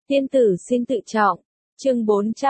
Tiên tử xin tự trọng. Chương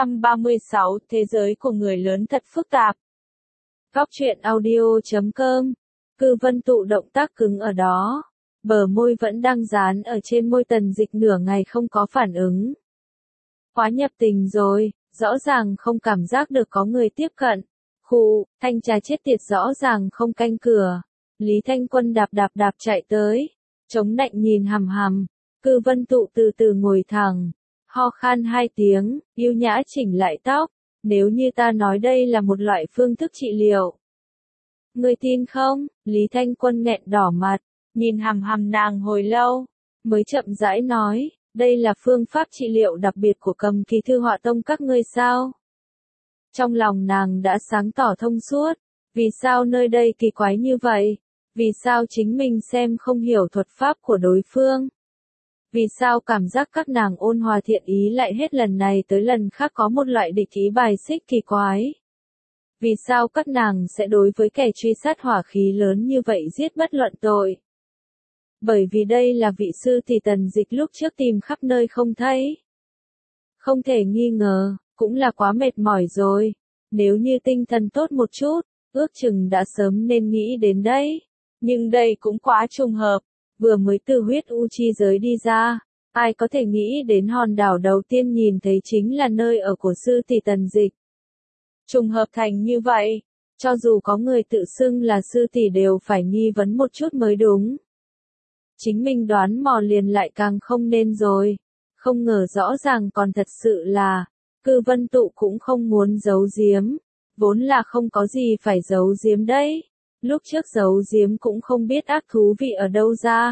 436, Thế giới của người lớn thật phức tạp. Góc truyện audio.com. Cư Vân Tụ động tác cứng ở đó. Bờ môi vẫn đang dán ở trên môi Tần Dịch nửa ngày không có phản ứng. Quá nhập tình rồi, rõ ràng không cảm giác được có người tiếp cận. Khụ, thanh trà chết tiệt rõ ràng không canh cửa. Lý Thanh Quân đạp chạy tới. Chống nạnh nhìn hằm hằm. Cư Vân Tụ từ từ ngồi thẳng. Ho khan 2 tiếng, yêu nhã chỉnh lại tóc. Nếu như ta nói đây là một loại phương thức trị liệu. Ngươi tin không? Lý Thanh Quân nghẹn đỏ mặt, nhìn hằm hằm nàng hồi lâu, mới chậm rãi nói, đây là phương pháp trị liệu đặc biệt của Cầm Kỳ Thư Họa Tông các ngươi sao? Trong lòng nàng đã sáng tỏ thông suốt, vì sao nơi đây kỳ quái như vậy? Vì sao chính mình xem không hiểu thuật pháp của đối phương? Vì sao cảm giác các nàng ôn hòa thiện ý lại hết lần này tới lần khác có một loại địch ý bài xích kỳ quái? Vì sao các nàng sẽ đối với kẻ truy sát hỏa khí lớn như vậy giết bất luận tội? Bởi vì đây là vị sư thì Tần Dịch lúc trước tìm khắp nơi không thấy. Không thể nghi ngờ, cũng là quá mệt mỏi rồi. Nếu như tinh thần tốt một chút, ước chừng đã sớm nên nghĩ đến đấy. Nhưng đây cũng quá trùng hợp. Vừa mới từ huyết u chi giới đi ra, ai có thể nghĩ đến hòn đảo đầu tiên nhìn thấy chính là nơi ở của sư tỷ Tần Dịch. Trùng hợp thành như vậy, cho dù có người tự xưng là sư tỷ đều phải nghi vấn một chút mới đúng. Chính mình đoán mò liền lại càng không nên rồi, không ngờ rõ ràng còn thật sự là, Cư Vân Tụ cũng không muốn giấu giếm, vốn là không có gì phải giấu giếm đấy. Lúc trước giấu giếm cũng không biết ác thú vị ở đâu ra.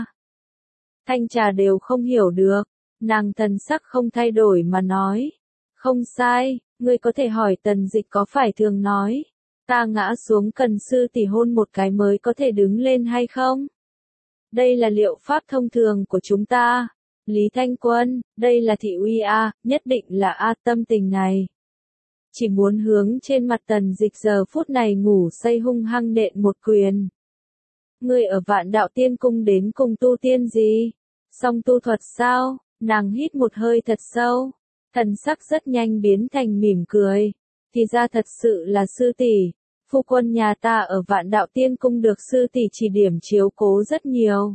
Thanh trà đều không hiểu được, nàng thần sắc không thay đổi mà nói. Không sai, ngươi có thể hỏi Tần Dịch có phải thường nói, ta ngã xuống cần sư tỷ hôn một cái mới có thể đứng lên hay không? Đây là liệu pháp thông thường của chúng ta. Lý Thanh Quân, đây là thị uy a, nhất định là a tâm tình này. Chỉ muốn hướng trên mặt Tần Dịch giờ phút này ngủ say hung hăng nện một quyền. Ngươi ở Vạn Đạo Tiên Cung đến cùng tu tiên gì? Song tu thuật sao? Nàng hít một hơi thật sâu, thần sắc rất nhanh biến thành mỉm cười. Thì ra thật sự là sư tỷ, phu quân nhà ta ở Vạn Đạo Tiên Cung được sư tỷ chỉ điểm chiếu cố rất nhiều.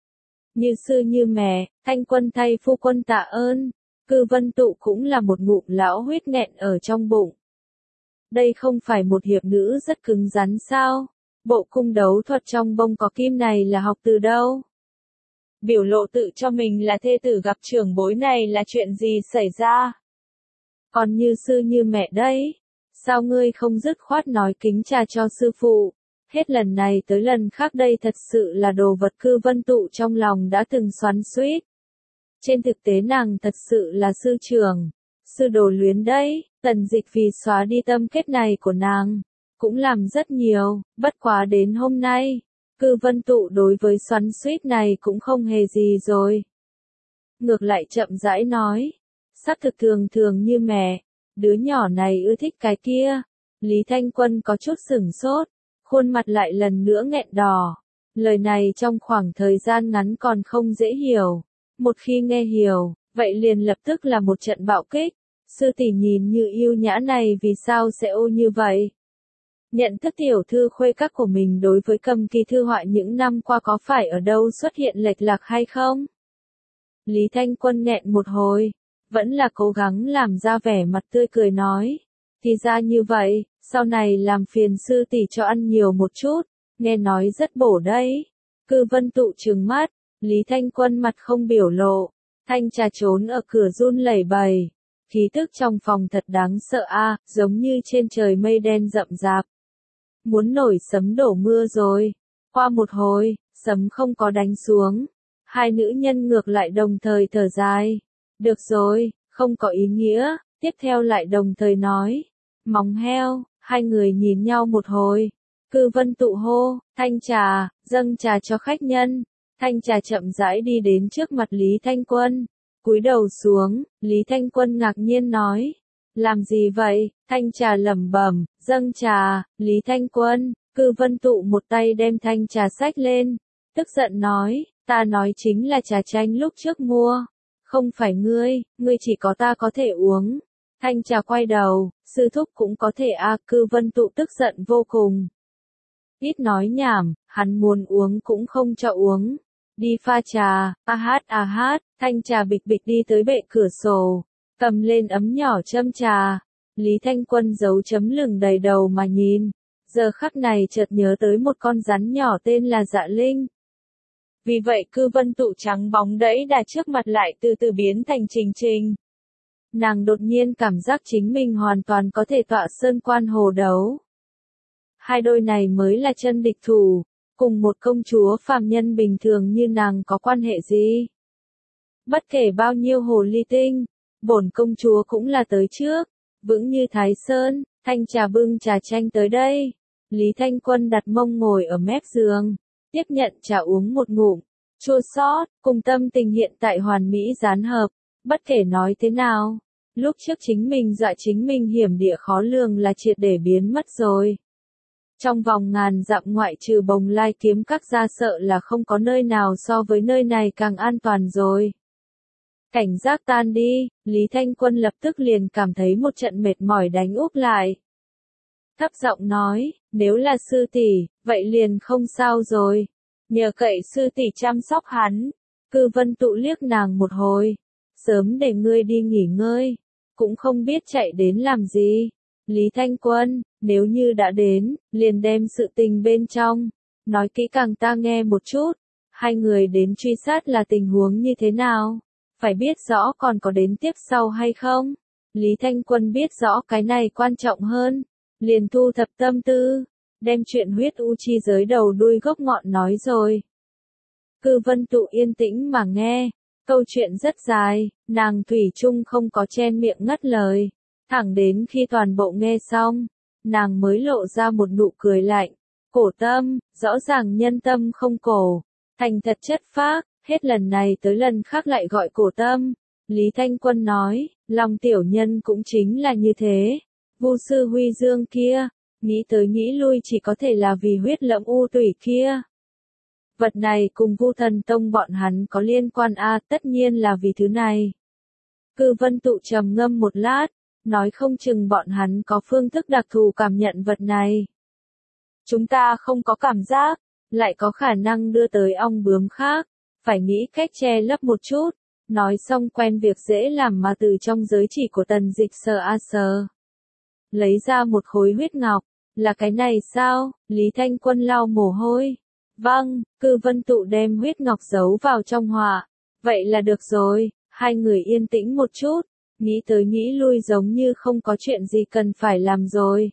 Như sư như mẹ, Thanh Quân thay phu quân tạ ơn. Cư Vân Tụ cũng là một ngụm lão huyết nghẹn ở trong bụng. Đây không phải một hiệp nữ rất cứng rắn sao? Bộ cung đấu thuật trong bông có kim này là học từ đâu? Biểu lộ tự cho mình là thê tử gặp trưởng bối này là chuyện gì xảy ra? Còn như sư như mẹ đấy, sao ngươi không dứt khoát nói kính trà cho sư phụ? Hết lần này tới lần khác đây thật sự là đồ vật Cư Vân Tụ trong lòng đã từng xoắn xuýt. Trên thực tế nàng thật sự là sư trưởng, sư đồ luyến đấy. Tần Dịch vì xóa đi tâm kết này của nàng, cũng làm rất nhiều, bất quá đến hôm nay, Cư Vân Tụ đối với xoắn xuýt này cũng không hề gì rồi. Ngược lại chậm rãi nói, xác thực thường thường như mẹ, đứa nhỏ này ưa thích cái kia. Lý Thanh Quân có chút sửng sốt, khuôn mặt lại lần nữa nghẹn đỏ. Lời này trong khoảng thời gian ngắn còn không dễ hiểu, một khi nghe hiểu, vậy liền lập tức là một trận bạo kích. Sư tỷ nhìn như yêu nhã này vì sao sẽ ô như vậy? Nhận thức tiểu thư khuê các của mình đối với Cầm Kỳ Thư Họa những năm qua có phải ở đâu xuất hiện lệch lạc hay không? Lý Thanh Quân nghẹn một hồi, vẫn là cố gắng làm ra vẻ mặt tươi cười nói. Thì ra như vậy, sau này làm phiền sư tỷ cho ăn nhiều một chút, nghe nói rất bổ đấy. Cư Vân Tụ trừng mắt, Lý Thanh Quân mặt không biểu lộ, thanh trà trốn ở cửa run lẩy bẩy. Khí tức trong phòng thật đáng sợ a, giống như trên trời mây đen rậm rạp. Muốn nổi sấm đổ mưa rồi. Qua một hồi, sấm không có đánh xuống. Hai nữ nhân ngược lại đồng thời thở dài. Được rồi, không có ý nghĩa, tiếp theo lại đồng thời nói. Móng heo, hai người nhìn nhau một hồi. Cư Vân Tụ hô, thanh trà, dâng trà cho khách nhân. Thanh trà chậm rãi đi đến trước mặt Lý Thanh Quân. Cúi đầu xuống, Lý Thanh Quân ngạc nhiên nói. Làm gì vậy? Thanh trà lẩm bẩm, dâng trà. Lý Thanh Quân, Cư Vân Tụ một tay đem thanh trà xách lên. Tức giận nói, ta nói chính là trà chanh lúc trước mua. Không phải ngươi chỉ có ta có thể uống. Thanh trà quay đầu, sư thúc cũng có thể Cư Vân Tụ tức giận vô cùng. Ít nói nhảm, hắn muốn uống cũng không cho uống. Đi pha trà, hát, Thanh trà bịch bịch đi tới bệ cửa sổ, cầm lên ấm nhỏ châm trà. Lý Thanh Quân giấu chấm lửng đầy đầu mà nhìn, giờ khắc này chợt nhớ tới một con rắn nhỏ tên là Dạ Linh. Vì vậy Cư Vân Tụ trắng bóng đẫy đà trước mặt lại từ từ biến thành Trình Trình. Nàng đột nhiên cảm giác chính mình hoàn toàn có thể tọa sơn quan hồ đấu. Hai đôi này mới là chân địch thủ, cùng một công chúa phàm nhân bình thường như nàng có quan hệ gì? Bất kể bao nhiêu hồ ly tinh, bổn công chúa cũng là tới trước, vững như Thái Sơn. Thanh trà bưng trà chanh tới đây. Lý Thanh Quân đặt mông ngồi ở mép giường, tiếp nhận trà uống một ngụm, chua xót, cùng tâm tình hiện tại hoàn mỹ dán hợp. Bất kể nói thế nào, lúc trước chính mình dọa chính mình hiểm địa khó lường là triệt để biến mất rồi. Trong vòng ngàn dặm ngoại trừ Bồng Lai kiếm các ra sợ là không có nơi nào so với nơi này càng an toàn rồi. Cảnh giác tan đi, Lý Thanh Quân lập tức liền cảm thấy một trận mệt mỏi đánh úp lại. Thấp giọng nói, nếu là sư tỷ, vậy liền không sao rồi. Nhờ cậy sư tỷ chăm sóc hắn. Cư Vân Tụ liếc nàng một hồi. Sớm để ngươi đi nghỉ ngơi. Cũng không biết chạy đến làm gì. Lý Thanh Quân, nếu như đã đến, liền đem sự tình bên trong. Nói kỹ càng ta nghe một chút. Hai người đến truy sát là tình huống như thế nào? Phải biết rõ còn có đến tiếp sau hay không? Lý Thanh Quân biết rõ cái này quan trọng hơn. Liền thu thập tâm tư, đem chuyện huyết u chi giới đầu đuôi gốc ngọn nói rồi. Cư Vân Tụ yên tĩnh mà nghe, câu chuyện rất dài, nàng thủy chung không có chen miệng ngắt lời. Thẳng đến khi toàn bộ nghe xong, nàng mới lộ ra một nụ cười lạnh. Cổ tâm, rõ ràng nhân tâm không cổ, thành thật chất phác, hết lần này tới lần khác lại gọi cổ tâm. Lý Thanh Quân nói, lòng tiểu nhân cũng chính là như thế. Vu sư Huy Dương kia, nghĩ tới nghĩ lui chỉ có thể là vì huyết lẫm u tủy kia. Vật này cùng Vu Thần Tông bọn hắn có liên quan tất nhiên là vì thứ này. Cư Vân Tụ trầm ngâm một lát, nói không chừng bọn hắn có phương thức đặc thù cảm nhận vật này. Chúng ta không có cảm giác, lại có khả năng đưa tới ong bướm khác, phải nghĩ cách che lấp một chút. Nói xong quen việc dễ làm mà từ trong giới chỉ của Tần Dịch sờ. Lấy ra một khối huyết ngọc, là cái này sao? Lý Thanh Quân lau mồ hôi. Vâng, Cư Vân Tụ đem huyết ngọc giấu vào trong họa. Vậy là được rồi, hai người yên tĩnh một chút, nghĩ tới nghĩ lui giống như không có chuyện gì cần phải làm rồi.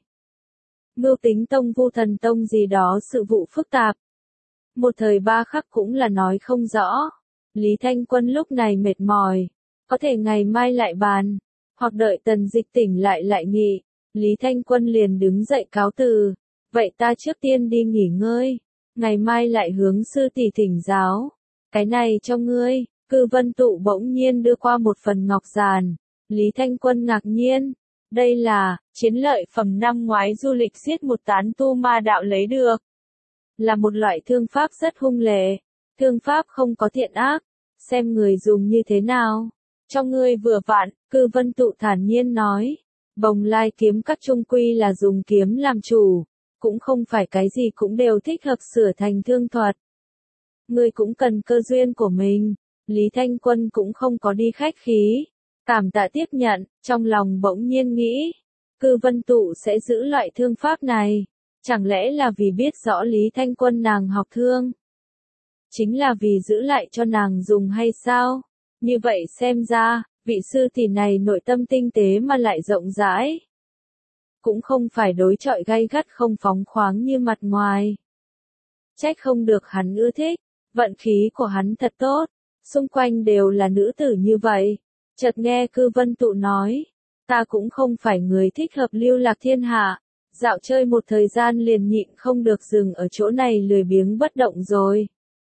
Mưu tính tông Vu Thần Tông gì đó sự vụ phức tạp. Một thời ba khắc cũng là nói không rõ. Lý Thanh Quân lúc này mệt mỏi, có thể ngày mai lại bàn, hoặc đợi Tần Dịch tỉnh lại nghị. Lý Thanh Quân liền đứng dậy cáo từ, vậy ta trước tiên đi nghỉ ngơi, ngày mai lại hướng sư tỷ thỉnh giáo. Cái này cho ngươi. Cư Vân Tụ bỗng nhiên đưa qua một phần ngọc giàn. Lý Thanh Quân ngạc nhiên, đây là chiến lợi phẩm năm ngoái du lịch giết một tán tu ma đạo lấy được. Là một loại thương pháp rất hung lệ, thương pháp không có thiện ác, xem người dùng như thế nào. Cho ngươi vừa vặn, Cư Vân Tụ thản nhiên nói. Bồng Lai kiếm các trung quy là dùng kiếm làm chủ, cũng không phải cái gì cũng đều thích hợp sửa thành thương thuật. Ngươi cũng cần cơ duyên của mình. Lý Thanh Quân cũng không có đi khách khí, cảm tạ tiếp nhận, trong lòng bỗng nhiên nghĩ, Cư Vân Tụ sẽ giữ loại thương pháp này, chẳng lẽ là vì biết rõ Lý Thanh Quân nàng học thương? Chính là vì giữ lại cho nàng dùng hay sao? Như vậy xem ra, vị sư tỷ này nội tâm tinh tế mà lại rộng rãi. Cũng không phải đối chọi gay gắt không phóng khoáng như mặt ngoài. Trách không được hắn ưa thích, vận khí của hắn thật tốt, xung quanh đều là nữ tử như vậy. Chợt nghe Cư Vân Tụ nói, ta cũng không phải người thích hợp lưu lạc thiên hạ, dạo chơi một thời gian liền nhịn không được dừng ở chỗ này lười biếng bất động rồi.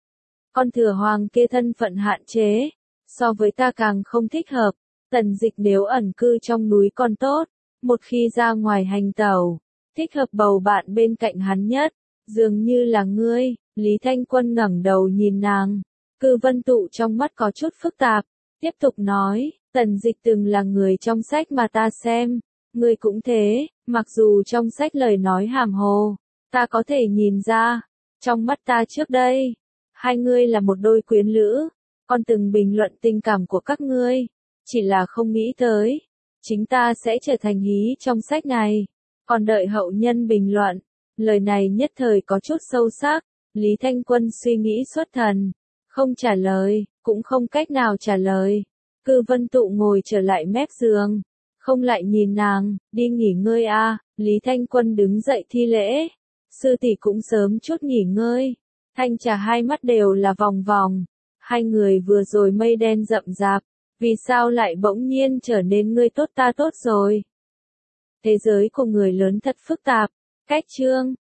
Con thừa hoàng kia thân phận hạn chế, so với ta càng không thích hợp. Tần Dịch nếu ẩn cư trong núi còn tốt, một khi ra ngoài hành tẩu, thích hợp bầu bạn bên cạnh hắn nhất, dường như là ngươi. Lý Thanh Quân ngẩng đầu nhìn nàng, Cư Vân Tụ trong mắt có chút phức tạp, Tiếp tục nói, Tần Dịch từng là người trong sách mà ta xem, ngươi cũng thế, mặc dù trong sách lời nói hàm hồ, ta có thể nhìn ra, trong mắt ta trước đây, hai ngươi là một đôi quyến lữ, con từng bình luận tình cảm của các ngươi, chỉ là không nghĩ tới, chính ta sẽ trở thành hí trong sách này, còn đợi hậu nhân bình luận. Lời này nhất thời có chút sâu sắc, Lý Thanh Quân suy nghĩ xuất thần, không trả lời, cũng không cách nào trả lời. Cư Vân Tụ ngồi trở lại mép giường, không lại nhìn nàng, đi nghỉ ngơi a. Lý Thanh Quân đứng dậy thi lễ, sư tỷ cũng sớm chút nghỉ ngơi. Thanh Trà hai mắt đều là vòng vòng, hai người vừa rồi mây đen rậm rạp, vì sao lại bỗng nhiên trở nên ngươi tốt ta tốt rồi. Thế giới của người lớn thật phức tạp, cách chương